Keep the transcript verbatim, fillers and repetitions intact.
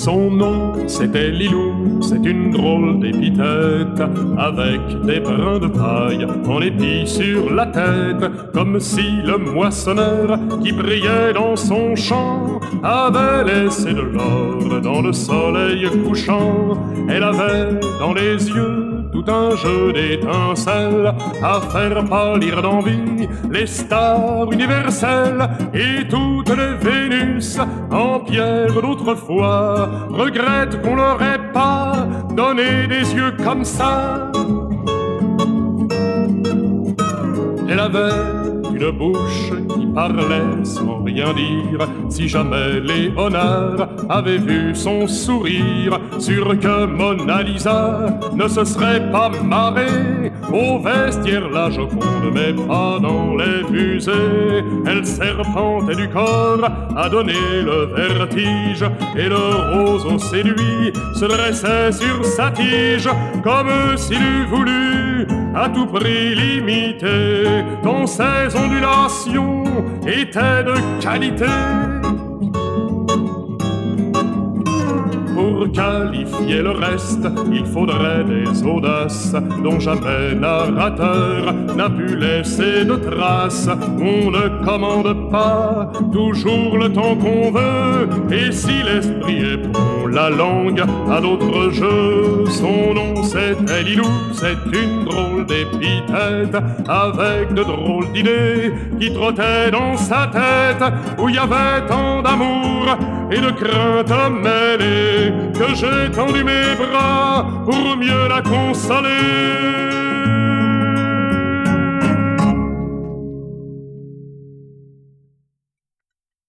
Son nom, c'était Lilou, c'est une drôle d'épithète, avec des brins de paille en épi sur la tête, comme si le moissonneur qui brillait dans son champ avait laissé de l'or dans le soleil couchant. Elle avait dans les yeux tout un jeu d'étincelles à faire pâlir d'envie les stars universelles, et toutes les Vénus en pierre d'autrefois regrettent qu'on leur ait pas donné des yeux comme ça. Elle avait une bouche qui parlait sans rien dire. Si jamais Léonard avait vu son sourire, sûr que Mona Lisa ne se serait pas marrée au vestiaire la Joconde, mais pas dans les musées. Elle serpentait du corps à donner le vertige, et le roseau séduit se dressait sur sa tige, comme s'il eût voulu à tout prix l'imiter, dont ses ondulations étaient de qualité. Pour qualifier le reste, il faudrait des audaces dont jamais narrateur n'a pu laisser de traces. On ne commande pas toujours le temps qu'on veut, et si l'esprit est bon, la langue a d'autres jeux. Son nom c'était Lilou, c'est une drôle d'épithète, avec de drôles d'idées qui trottaient dans sa tête, où il y avait tant d'amour et de crainte mêlée que j'ai tendu mes bras pour mieux la consoler.